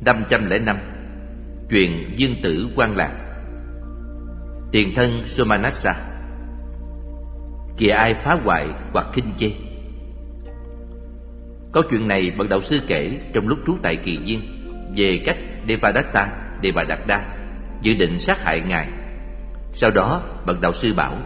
505. Chuyện Dương Tử Quan Lạc. Tiền thân Somanassa. Kìa ai phá hoại hoặc khinh chê. Câu chuyện này bậc đạo sư kể trong lúc trú tại Kỳ Viên về cách Devadatta, Devadatta dự định sát hại ngài. Sau đó bậc đạo sư bảo: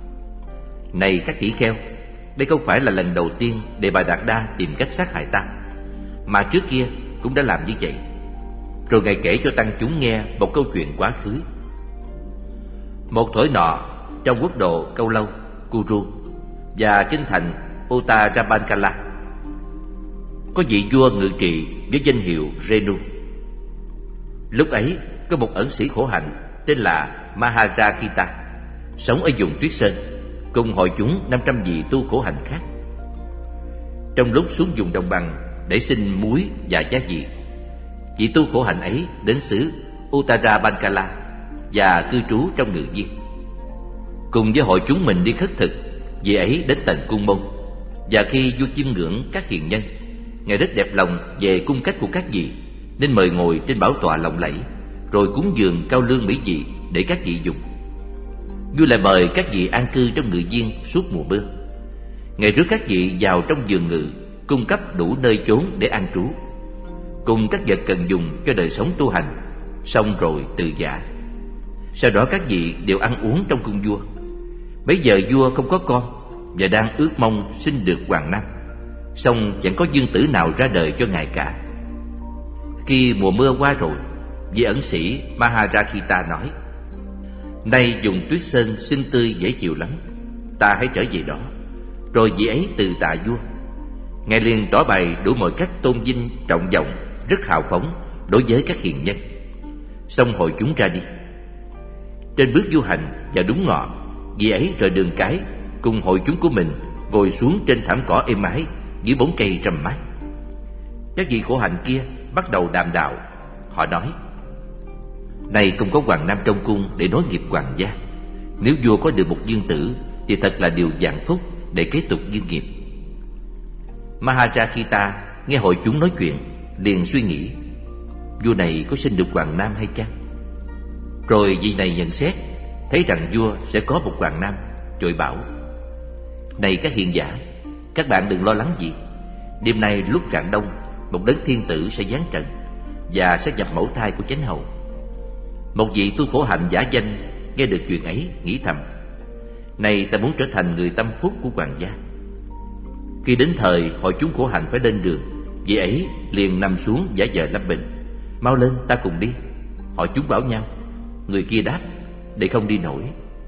này các tỷ kheo, đây không phải là lần đầu tiên Devadatta tìm cách sát hại ta, mà trước kia cũng đã làm như vậy. Rồi ngài kể cho tăng chúng nghe một câu chuyện quá khứ. Một thổi nọ, trong quốc độ Câu Lâu, Kuru và kinh thành Uttarabankala, có vị vua ngự trị với danh hiệu Renu. Lúc ấy có một ẩn sĩ khổ hạnh tên là Maharakita sống ở vùng Tuyết Sơn cùng hội chúng 500 vị tu khổ hạnh khác. Trong lúc xuống vùng đồng bằng để xin muối và gia vị, vị tu khổ hạnh ấy đến xứ Uttarabankala và cư trú trong ngự viên. Cùng với hội chúng mình đi khất thực, vị ấy đến tận cung môn, và khi vua chiêm ngưỡng các hiền nhân, ngài rất đẹp lòng về cung cách của các vị, nên mời ngồi trên bảo tọa lộng lẫy, rồi cúng dường cao lương mỹ vị để các vị dùng. Vua lại mời các vị an cư trong ngự viên suốt mùa mưa. Ngài rước các vị vào trong giường ngự, cung cấp đủ nơi chốn để an trú, cùng các vật cần dùng cho đời sống tu hành, xong rồi từ giả. Sau đó các vị đều ăn uống trong cung vua. Bấy giờ vua không có con và đang ước mong sinh được hoàng nam, song chẳng có dương tử nào ra đời cho ngài cả. Khi mùa mưa qua rồi, vị ẩn sĩ Maharakita nói: nay vùng Tuyết Sơn xinh tươi dễ chịu lắm, ta hãy trở về đó. Rồi vị ấy từ tạ vua. Ngài liền tỏ bày đủ mọi cách tôn vinh trọng vọng, rất hào phóng đối với các hiền nhân. Xong hội chúng ra đi. Trên bước du hành và đúng ngọ, vị ấy rời đường cái cùng hội chúng của mình ngồi xuống trên thảm cỏ êm ái dưới bóng cây râm mát. Các vị khổ hạnh kia bắt đầu đàm đạo. Họ nói: này không có hoàng nam trong cung để nối nghiệp hoàng gia. Nếu vua có được một dương tử thì thật là điều vạn phúc để kế tục dương nghiệp. Maharakita nghe hội chúng nói chuyện liền suy nghĩ: vua này có sinh được hoàng nam hay chăng? Rồi vị này nhận xét thấy rằng vua sẽ có một hoàng nam, vội bảo: này các hiền giả, các bạn đừng lo lắng gì. Đêm nay lúc rạng đông, một đấng thiên tử sẽ giáng trần và sẽ nhập mẫu thai của chánh hầu. Một vị tu khổ hạnh giả danh nghe được chuyện ấy, nghĩ thầm: này ta muốn trở thành người tâm phúc của hoàng gia. Khi đến thời hội chúng khổ hạnh phải lên đường, vị ấy liền nằm xuống giả vờ lâm bệnh. Mau lên, ta cùng đi. Hội chúng bảo nhau. Người kia đáp: để không đi nổi.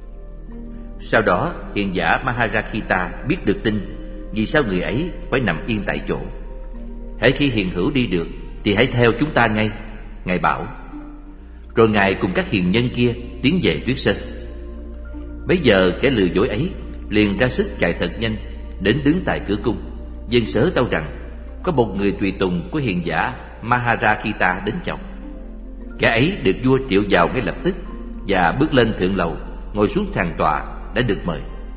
Sau đó hiền giả Maharakita biết được tin, vì sao người ấy phải nằm yên tại chỗ. Hễ khi hiền hữu đi được thì hãy theo chúng ta ngay, ngài bảo. Rồi ngài cùng các hiền nhân kia tiến về Tuyết Sơn. Bấy giờ kẻ lừa dối ấy liền ra sức chạy thật nhanh đến đứng tại cửa cung, dân sớ tâu rằng có một người tùy tùng của hiền giả Maharakita đến chầu. Kẻ ấy được vua triệu vào ngay lập tức và bước lên thượng lầu, ngồi xuống sàn tọa đã được mời.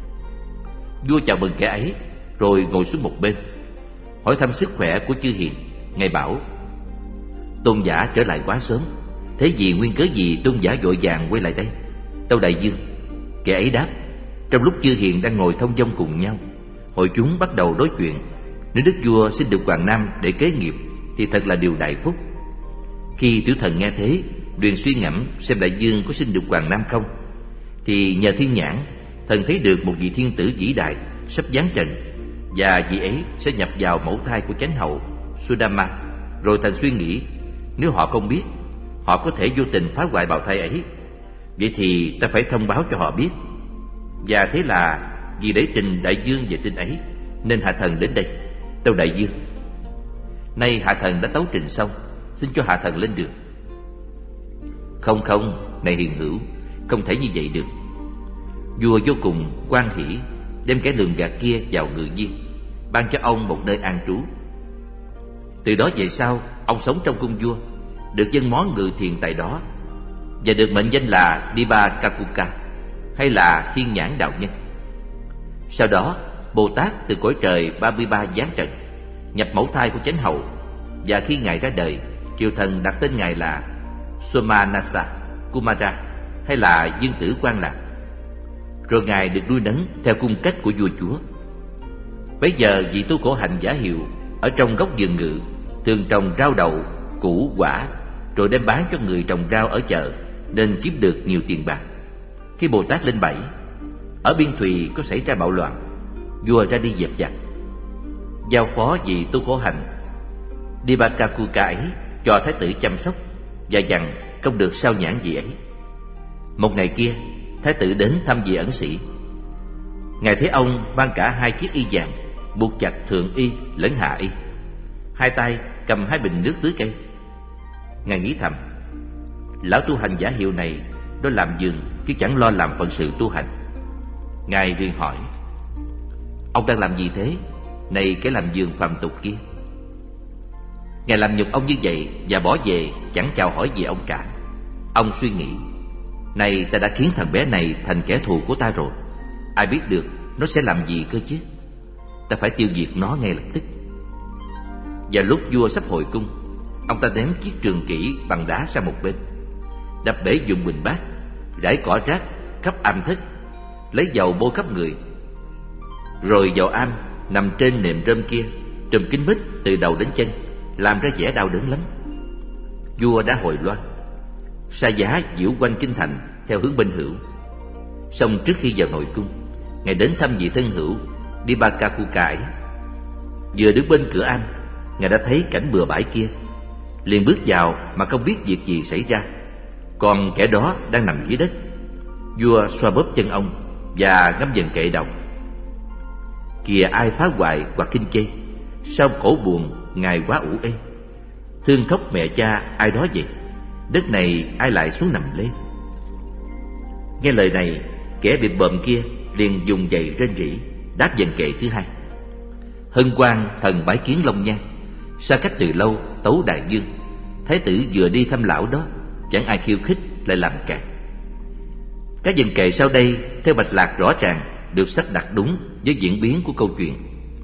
Vua chào mừng kẻ ấy rồi ngồi xuống một bên, hỏi thăm sức khỏe của chư hiền. Ngài bảo: tôn giả trở lại quá sớm, thế vì nguyên cớ gì tôn giả vội vàng quay lại đây? Tâu đại dương. Kẻ ấy đáp: trong lúc chư hiền đang ngồi thông dong cùng nhau, hội chúng bắt đầu nói chuyện. Nếu đức vua xin được hoàng nam để kế nghiệp thì thật là điều đại phúc. Khi tiểu thần nghe thế, liền suy ngẫm xem đại dương có xin được hoàng nam không, thì nhờ thiên nhãn, thần thấy được một vị thiên tử vĩ đại sắp giáng trần, và vị ấy sẽ nhập vào mẫu thai của chánh hậu Sudama. Rồi thần suy nghĩ, nếu họ không biết, họ có thể vô tình phá hoại bào thai ấy. Vậy thì ta phải thông báo cho họ biết. Và thế là vì để trình đại dương về tin ấy, nên hạ thần đến đây. Tâu đại dương. Nay hạ thần đã tấu trình xong, xin cho hạ thần lên đường. Không không, này hiền hữu, không thể như vậy được. Vua vô cùng hoan hỉ, đem kẻ lường gạt kia vào ngự viên, ban cho ông một nơi an trú. Từ đó về sau, ông sống trong cung vua, được dân món ngự thiền tại đó, và được mệnh danh là Dibakakuka, hay là thiên nhãn đạo nhân. Sau đó, Bồ Tát từ cõi trời 33 giáng trần, nhập mẫu thai của chánh hậu, và khi ngài ra đời triều thần đặt tên ngài là Somanasa Kumara, hay là Dương Tử Quan Lạc. Rồi ngài được nuôi nấng theo cung cách của vua chúa. Bấy giờ vị tu khổ hạnh giả hiệu ở trong góc vườn ngự thường trồng rau đậu, củ, quả, rồi đem bán cho người trồng rau ở chợ, nên kiếm được nhiều tiền bạc. Khi Bồ Tát lên bảy, ở Biên Thùy có xảy ra bạo loạn, vua ra đi dẹp giặc, giao phó vị tu khổ hạnh Dibakakuka ấy cho thái tử chăm sóc, và dặn không được sao nhãn vị ấy. Một ngày kia, thái tử đến thăm vị ẩn sĩ. Ngài thấy ông mang cả 2 chiếc y vàng, buộc chặt thượng y lẫn hạ y, 2 tay cầm 2 bình nước tưới cây. Ngài nghĩ thầm, lão tu hành giả hiệu này đó làm vườn chứ chẳng lo làm phận sự tu hành. Ngài liền hỏi, ông đang làm gì thế, này kẻ làm vườn phàm tục kia? Ngài làm nhục ông như vậy và bỏ về, chẳng chào hỏi gì ông cả. Ông suy nghĩ, này ta đã khiến thằng bé này thành kẻ thù của ta rồi, ai biết được nó sẽ làm gì cơ chứ. Ta phải tiêu diệt nó ngay lập tức. Và lúc vua sắp hồi cung, ông ta ném chiếc trường kỷ bằng đá sang một bên, đập bể dụng bình bát, rải cỏ rác khắp am thất, lấy dầu bôi khắp người. Rồi vào am, nằm trên nệm rơm kia, trùm kín mít từ đầu đến chân, làm ra vẻ đau đớn lắm. Vua đã hồi loan, sa giá diễu quanh kinh thành theo hướng bên hữu. Xong trước khi vào nội cung, ngài đến thăm vị thân hữu Dibakakuka ấy. Vừa đứng bên cửa am, ngài đã thấy cảnh bừa bãi kia, liền bước vào mà không biết việc gì xảy ra. Còn kẻ đó đang nằm dưới đất. Vua xoa bóp chân ông và ngâm dần kệ đọc, kìa ai phá hoại hoặc kinh chê, sao khổ buồn ngài quá ủ ê. Thương khóc mẹ cha ai đó vậy, đất này ai lại xuống nằm lên. Nghe lời này, kẻ bị bợm kia liền dùng giày rên rỉ, đáp dần kệ thứ 2. Hân quang thần bái kiến Long Nhan, xa cách từ lâu tấu đại dương. Thái tử vừa đi thăm lão đó, chẳng ai khiêu khích lại làm càn. Các dần kệ sau đây theo mạch lạc rõ ràng, được sắp đặt đúng với diễn biến của câu chuyện.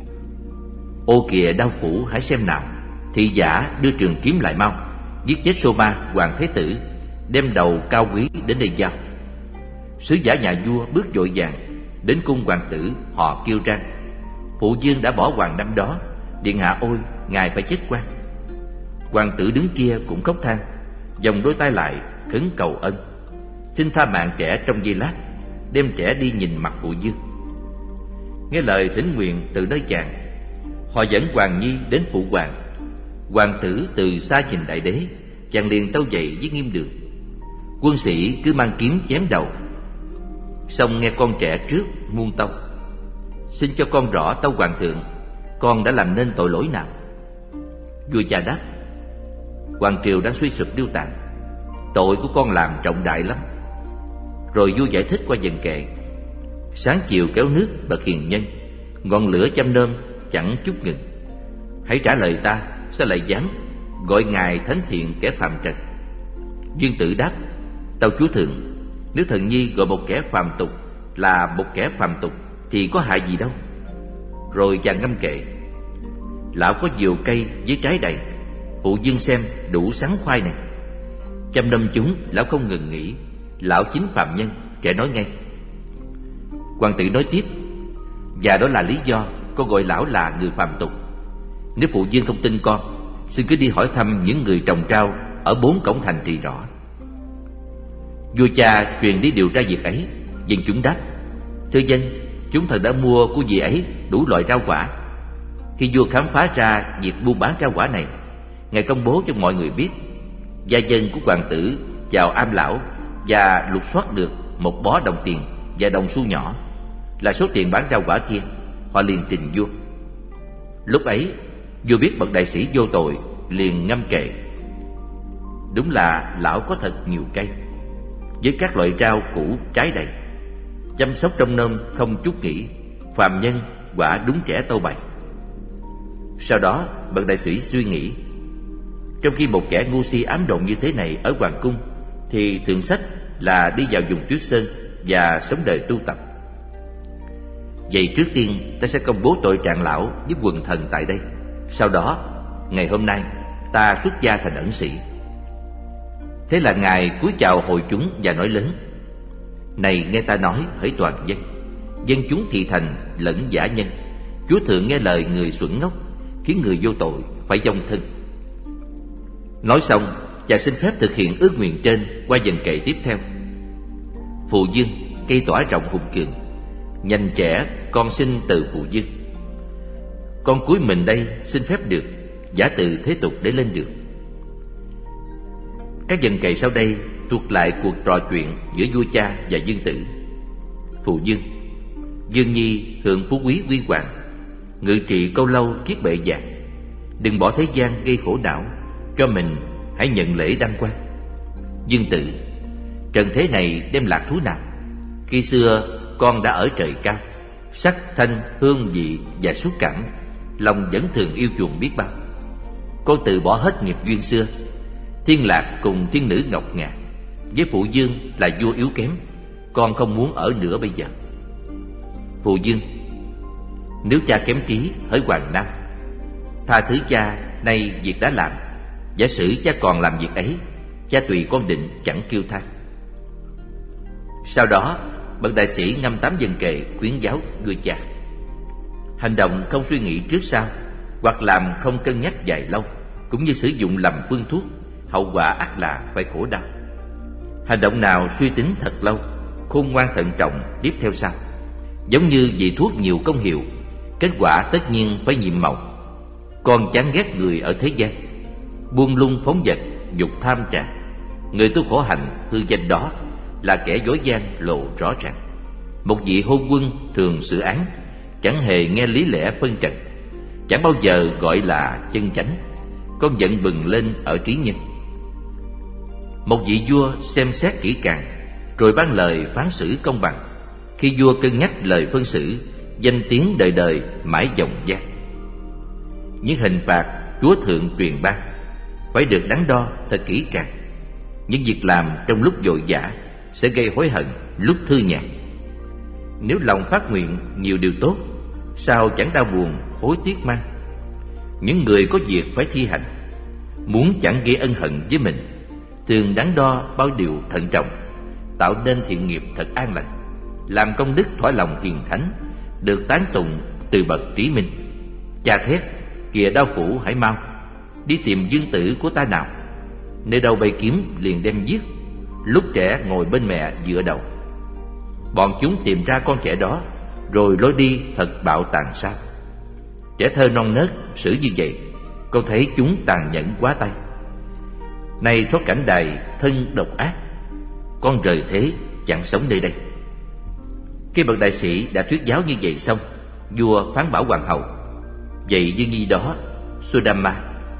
Ô kìa đau khổ hãy xem nào, thị giả đưa trường kiếm lại mau, giết chết Soma hoàng thái tử, đem đầu cao quý đến đây giao. Sứ giả nhà vua bước vội vàng đến cung hoàng tử, họ kêu răng, phụ vương đã bỏ hoàng năm đó, điện hạ ôi ngài phải chết quan. Hoàng tử đứng kia cũng khóc than, vòng đôi tay lại khấn cầu ân, xin tha mạng trẻ trong giây lát, đem trẻ đi nhìn mặt phụ vương. Nghe lời thỉnh nguyện từ nơi chàng, họ dẫn Hoàng Nhi đến phụ hoàng. Hoàng tử từ xa nhìn đại đế, chàng liền tâu dậy với nghiêm đường. Quân sĩ cứ mang kiếm chém đầu. Xong nghe con trẻ trước muôn tâu, xin cho con rõ tâu hoàng thượng, con đã làm nên tội lỗi nào? Vua cha đáp, hoàng triều đang suy sụp điêu tàn, tội của con làm trọng đại lắm. Rồi vua giải thích qua dần kệ, sáng chiều kéo nước bậc hiền nhân, ngọn lửa châm nơm chẳng chút ngừng. Hãy trả lời ta, sao lại dám gọi ngài thánh thiện kẻ phàm trần? Dương Tử đáp, tâu chúa thượng, nếu thần nhi gọi một kẻ phàm tục là một kẻ phàm tục thì có hại gì đâu. Rồi chàng ngâm kệ, lão có diều cây với trái đầy, phụ vương xem đủ sắn khoai này. Chăm năm chúng lão không ngừng nghỉ, lão chính phàm nhân, trẻ nói ngay. Hoàng tử nói tiếp, và đó là lý do con gọi lão là người phàm tục. Nếu phụ vương không tin con, xin cứ đi hỏi thăm những người trồng rau ở 4 cổng thành thì rõ. Vua cha truyền đi điều tra việc ấy. Dân chúng đáp, thưa dân, chúng thần đã mua của vị ấy đủ loại rau quả. Khi vua khám phá ra việc buôn bán rau quả này, ngài công bố cho mọi người biết. Gia dân của hoàng tử vào am lão và lục soát được một bó đồng tiền và đồng xu nhỏ, là số tiền bán rau quả kia. Họ liền trình vua. Lúc ấy vua biết bậc đại sĩ vô tội, liền ngâm kệ, đúng là lão có thật nhiều cây, với các loại rau củ trái đầy, chăm sóc trông nom không chút nghỉ, phàm nhân quả đúng trẻ tâu bày. Sau đó bậc đại sĩ suy nghĩ, trong khi một kẻ ngu si ám độn như thế này ở hoàng cung, thì thượng sách là đi vào vùng Tuyết Sơn và sống đời tu tập. Vậy trước tiên ta sẽ công bố tội trạng lão với quần thần tại đây. Sau đó ngày hôm nay ta xuất gia thành ẩn sĩ. Thế là Ngài cúi chào hội chúng và nói lớn: Này nghe ta nói, hỡi toàn dân, dân chúng thị thành lẫn giả nhân, Chúa thường nghe lời người xuẩn ngốc, khiến người vô tội phải dâng thân. Nói xong, cha xin phép thực hiện ước nguyện trên qua dần kệ tiếp theo. Phụ dương, cây tỏa rộng hùng cường, nhanh trẻ con sinh từ phụ dương. Con cúi mình đây xin phép được giả từ thế tục để lên đường. Các dần kệ sau đây thuộc lại cuộc trò chuyện giữa vua cha và dương tử. Phụ dương: Dương nhi hưởng phú quý quy hoàng, ngự trị câu lâu kiết bệ vàng. Đừng bỏ thế gian gây khổ não, cho mình hãy nhận lễ đăng quang. Dương tử: Trần thế này đem lạc thú nào? Khi xưa con đã ở trời cao, sắc thanh hương vị và xúc cảm, lòng vẫn thường yêu chuộng biết bao. Con từ bỏ hết nghiệp duyên xưa, thiên lạc cùng thiên nữ ngọc ngà. Với phụ dương là vua yếu kém, con không muốn ở nữa bây giờ. Phụ dương: Nếu cha kém trí, hỡi hoàng nam, tha thứ cha, nay việc đã làm. Giả sử cha còn làm việc ấy, cha tùy con định chẳng kêu than. Sau đó bậc đại sĩ ngâm 8 dần kệ khuyến giáo vua cha: Hành động không suy nghĩ trước sau, hoặc làm không cân nhắc dài lâu, cũng như sử dụng lầm phương thuốc, hậu quả ắt là phải khổ đau. Hành động nào suy tính thật lâu, khôn ngoan thận trọng tiếp theo sau, giống như vị thuốc nhiều công hiệu, kết quả tất nhiên phải nhiệm màu. Con chán ghét người ở thế gian, buông lung phóng dật, dục tham trà. Người tu khổ hạnh hư danh đó là kẻ dối gian lộ rõ ràng. Một vị hôn quân thường xử án, chẳng hề nghe lý lẽ phân trần, chẳng bao giờ gọi là chân chánh. Con giận bừng lên ở trí nhân. Một vị vua xem xét kỹ càng, rồi ban lời phán xử công bằng. Khi vua cân nhắc lời phân xử, danh tiếng đời đời mãi dòng gian. Những hình phạt Chúa thượng truyền ban phải được đắn đo thật kỹ càng. Những việc làm trong lúc vội vã sẽ gây hối hận lúc thư nhàn. Nếu lòng phát nguyện nhiều điều tốt, sao chẳng đau buồn hối tiếc mang. Những người có việc phải thi hành, muốn chẳng gây ân hận với mình, thường đắn đo bao điều thận trọng, tạo nên thiện nghiệp thật an lành, làm công đức thỏa lòng hiền thánh, được tán tụng từ bậc trí minh. Cha thét: Kìa đao phủ hãy mau, đi tìm dương tử của ta nào. Nơi đâu bày kiếm liền đem giết, lúc trẻ ngồi bên mẹ dựa đầu. Bọn chúng tìm ra con trẻ đó, rồi lối đi thật bạo tàn sao. Trẻ thơ non nớt xử như vậy, con thấy chúng tàn nhẫn quá tay. Nay thoát cảnh đài thân độc ác, con rời thế chẳng sống nơi đây. Khi bậc đại sĩ đã thuyết giáo như vậy xong, vua phán bảo hoàng hậu: Vậy Dương nhi đó, Sodama,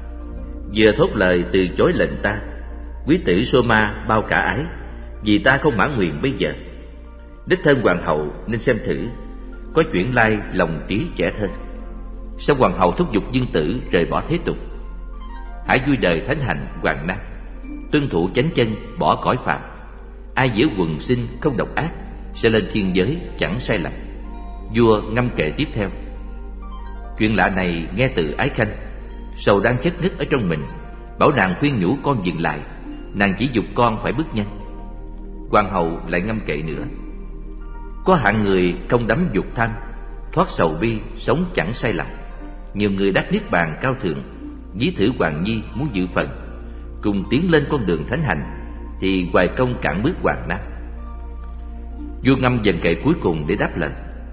vừa thốt lời từ chối lệnh ta, quý tử Soma bao cả ái, vì ta không mãn nguyện bây giờ. Đích thân hoàng hậu nên xem thử, có chuyển lai lòng trí trẻ thơ. Sau hoàng hậu thúc giục dương tử rời bỏ thế tục: Hãy vui đời thánh hành hoàng nam, tuân thủ chánh chân, bỏ cõi phạm. Ai giữ quần sinh không độc ác, sẽ lên thiên giới chẳng sai lầm. Vua ngâm kệ tiếp theo. Chuyện lạ này nghe từ Ái Khanh, sầu đang chất ngất ở trong mình, bảo nàng khuyên nhủ con dừng lại. Nàng chỉ giục con phải bước nhanh. Hoàng hậu lại ngâm kệ nữa. Có hạng người không đắm dục tham, thoát sầu bi, sống chẳng sai lầm. Nhiều người đắc niết bàn cao thượng, ví thử hoàng nhi muốn dự phần, cùng tiến lên con đường thánh hành, thì hoài công cản bước hoàng nam. Vua ngâm dần kệ cuối cùng để đáp lời: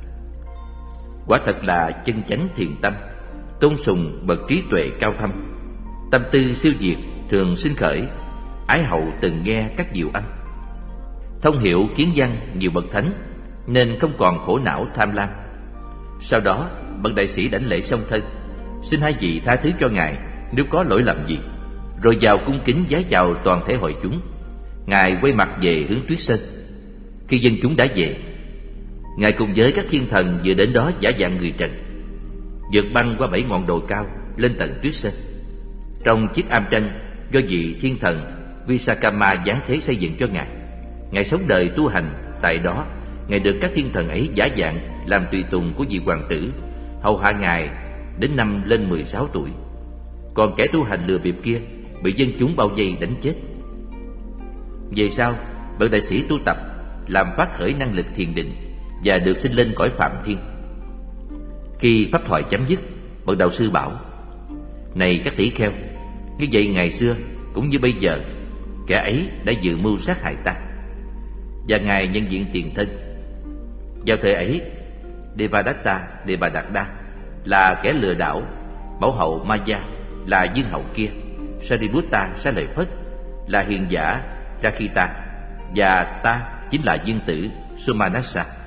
Quả thật là chân chánh thiền tâm, tôn sùng bậc trí tuệ cao thâm. Tâm tư siêu diệt thường sinh khởi, ái hậu từng nghe các diệu âm. Thông hiểu kiến văn nhiều bậc thánh, nên không còn khổ não tham lam. Sau đó bậc đại sĩ đảnh lễ song thân, xin hai vị tha thứ cho ngài nếu có lỗi lầm gì, rồi vào cung kính vái chào toàn thể hội chúng. Ngài quay mặt về hướng Tuyết Sơn. Khi dân chúng đã về, ngài cùng với các thiên thần vừa đến đó giả dạng người trần, vượt băng qua 7 ngọn đồi cao lên tận Tuyết Sơn. Trong chiếc am tranh do vị thiên thần Visakama giáng thế xây dựng cho ngài, ngài sống đời tu hành tại đó. Ngài được các thiên thần ấy giả dạng làm tùy tùng của vị hoàng tử, hầu hạ ngài đến năm lên 16 tuổi. Còn kẻ tu hành lừa bịp kia bị dân chúng bao vây đánh chết. Về sau, bậc đại sĩ tu tập làm phát khởi năng lực thiền định và được sinh lên cõi Phạm Thiên. Khi pháp thoại chấm dứt, bậc đạo sư bảo: Này các tỷ kheo, như vậy ngày xưa cũng như bây giờ, kẻ ấy đã dự mưu sát hại ta, và ngài nhân diện tiền thân. Vào thời ấy, Devadatta là kẻ lừa đảo, mẫu hậu Maya là dương hậu kia, Sariputta xá lợi Phất là hiền giả Rakita, và ta chính là dương tử Somanassa.